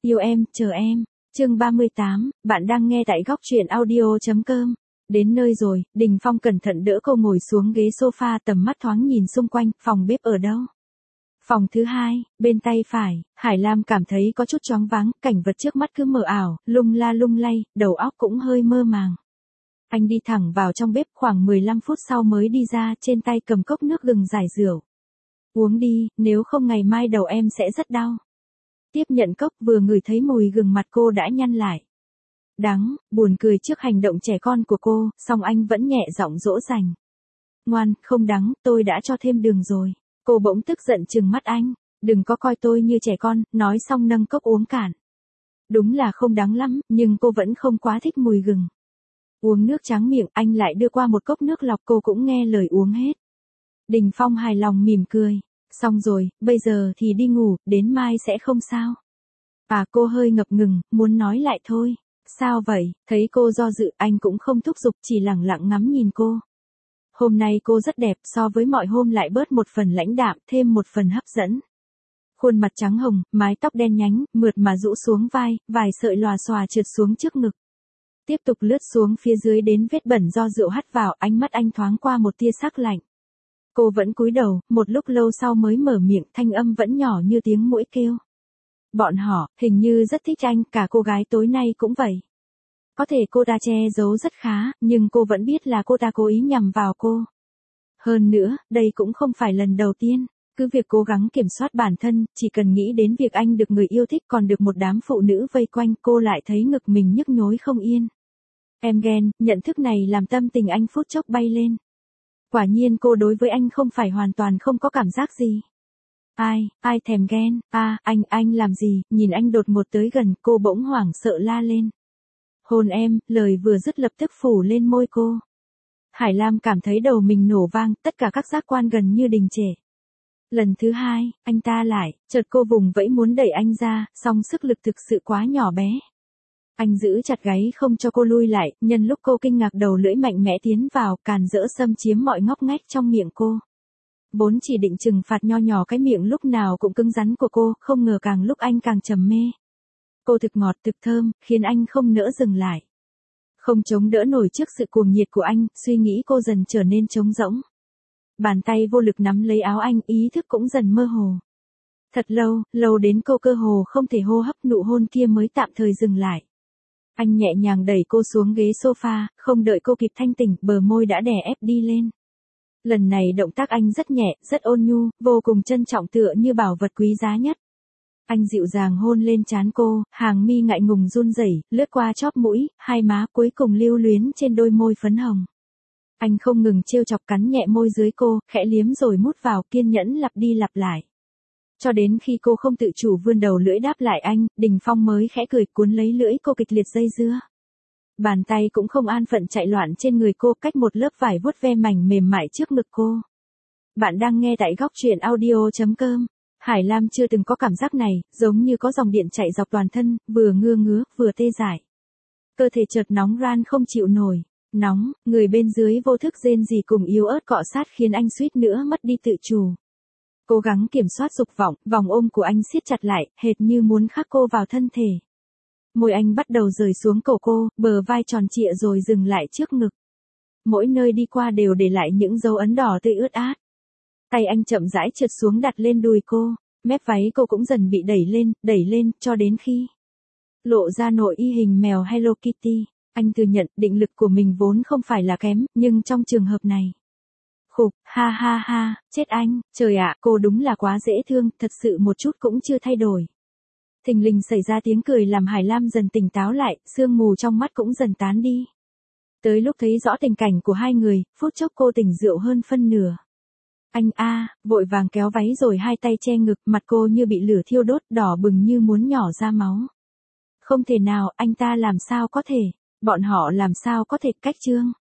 Yêu em, chờ em. Chương 38, bạn đang nghe tại góc truyện audio.com. Đến nơi rồi, Đình Phong cẩn thận đỡ cô ngồi xuống ghế sofa, tầm mắt thoáng nhìn xung quanh, phòng bếp ở đâu? Phòng thứ hai, bên tay phải. Hải Lam cảm thấy có chút choáng váng, cảnh vật trước mắt cứ mờ ảo, lung la lung lay, đầu óc cũng hơi mơ màng. Anh đi thẳng vào trong bếp, khoảng 15 phút sau mới đi ra, trên tay cầm cốc nước gừng giải rượu. Uống đi, nếu không ngày mai đầu em sẽ rất đau. Tiếp nhận cốc, vừa ngửi thấy mùi gừng mặt cô đã nhăn lại. Đắng, buồn cười trước hành động trẻ con của cô, song anh vẫn nhẹ giọng dỗ dành. Ngoan, không đắng, tôi đã cho thêm đường rồi. Cô bỗng tức giận trừng mắt anh. Đừng có coi tôi như trẻ con, nói xong nâng cốc uống cạn. Đúng là không đắng lắm, nhưng cô vẫn không quá thích mùi gừng. Uống nước tráng miệng, anh lại đưa qua một cốc nước lọc, cô cũng nghe lời uống hết. Đình Phong hài lòng mỉm cười. Xong rồi, bây giờ thì đi ngủ, đến mai sẽ không sao. Cô hơi ngập ngừng, muốn nói lại thôi. Sao vậy? Thấy cô do dự, anh cũng không thúc giục, chỉ lẳng lặng ngắm nhìn cô. Hôm nay cô rất đẹp, so với mọi hôm lại bớt một phần lãnh đạm, thêm một phần hấp dẫn. Khuôn mặt trắng hồng, mái tóc đen nhánh, mượt mà rũ xuống vai, vài sợi lòa xòa trượt xuống trước ngực. Tiếp tục lướt xuống phía dưới đến vết bẩn do rượu hắt vào, ánh mắt anh thoáng qua một tia sắc lạnh. Cô vẫn cúi đầu, một lúc lâu sau mới mở miệng, thanh âm vẫn nhỏ như tiếng muỗi kêu. Bọn họ, hình như rất thích anh, cả cô gái tối nay cũng vậy. Có thể cô ta che giấu rất khá, nhưng cô vẫn biết là cô ta cố ý nhằm vào cô. Hơn nữa, đây cũng không phải lần đầu tiên. Cứ việc cố gắng kiểm soát bản thân, chỉ cần nghĩ đến việc anh được người yêu thích còn được một đám phụ nữ vây quanh, cô lại thấy ngực mình nhức nhối không yên. Em ghen, nhận thức này làm tâm tình anh phút chốc bay lên. Quả nhiên cô đối với anh không phải hoàn toàn không có cảm giác gì. Ai thèm ghen, anh làm gì, nhìn anh đột ngột tới gần, cô bỗng hoảng sợ la lên. Hôn em, lời vừa dứt lập tức phủ lên môi cô. Hải Lam cảm thấy đầu mình nổ vang, tất cả các giác quan gần như đình trệ. Lần thứ hai, anh ta lại, chợt cô vùng vẫy muốn đẩy anh ra, song sức lực thực sự quá nhỏ bé. Anh giữ chặt gáy không cho cô lui lại, nhân lúc cô kinh ngạc đầu lưỡi mạnh mẽ tiến vào, càn rỡ xâm chiếm mọi ngóc ngách trong miệng cô. Vốn chỉ định trừng phạt nho nhỏ cái miệng lúc nào cũng cứng rắn của cô, không ngờ càng lúc anh càng trầm mê. Cô thực ngọt thực thơm, khiến anh không nỡ dừng lại. Không chống đỡ nổi trước sự cuồng nhiệt của anh, suy nghĩ cô dần trở nên trống rỗng. Bàn tay vô lực nắm lấy áo anh, ý thức cũng dần mơ hồ. Thật lâu đến cô cơ hồ không thể hô hấp, nụ hôn kia mới tạm thời dừng lại. Anh nhẹ nhàng đẩy cô xuống ghế sofa, không đợi cô kịp thanh tỉnh, bờ môi đã đè ép đi lên. Lần này động tác anh rất nhẹ, rất ôn nhu, vô cùng trân trọng tựa như bảo vật quý giá nhất. Anh dịu dàng hôn lên trán cô, hàng mi ngại ngùng run rẩy, lướt qua chóp mũi, hai má, cuối cùng lưu luyến trên đôi môi phấn hồng. Anh không ngừng trêu chọc cắn nhẹ môi dưới cô, khẽ liếm rồi mút vào, kiên nhẫn lặp đi lặp lại. Cho đến khi cô không tự chủ vươn đầu lưỡi đáp lại anh, Đình Phong mới khẽ cười cuốn lấy lưỡi cô kịch liệt dây dưa. Bàn tay cũng không an phận chạy loạn trên người cô, cách một lớp vải vuốt ve mảnh mềm mại trước ngực cô. Bạn đang nghe tại góc truyện audio.com. Hải Lam chưa từng có cảm giác này, giống như có dòng điện chạy dọc toàn thân, vừa ngứa, vừa tê dại. Cơ thể chợt nóng ran không chịu nổi. Nóng, người bên dưới vô thức rên rỉ cùng yếu ớt cọ sát khiến anh suýt nữa mất đi tự chủ. Cố gắng kiểm soát dục vọng, vòng ôm của anh siết chặt lại, hệt như muốn khắc cô vào thân thể. Môi anh bắt đầu rời xuống cổ cô, bờ vai tròn trịa rồi dừng lại trước ngực. Mỗi nơi đi qua đều để lại những dấu ấn đỏ tươi ướt át. Tay anh chậm rãi trượt xuống đặt lên đùi cô, mép váy cô cũng dần bị đẩy lên, cho đến khi lộ ra nội y hình mèo Hello Kitty. Anh thừa nhận định lực của mình vốn không phải là kém, nhưng trong trường hợp này. Khục, ha, chết anh, trời ạ, cô đúng là quá dễ thương, thật sự một chút cũng chưa thay đổi. Thình lình xảy ra tiếng cười làm Hải Lam dần tỉnh táo lại, sương mù trong mắt cũng dần tán đi. Tới lúc thấy rõ tình cảnh của hai người, phút chốc cô tỉnh rượu hơn phân nửa. Anh vội vàng kéo váy rồi hai tay che ngực, mặt cô như bị lửa thiêu đốt, đỏ bừng như muốn nhỏ ra máu. Không thể nào, anh ta làm sao có thể, bọn họ làm sao có thể, cách chương.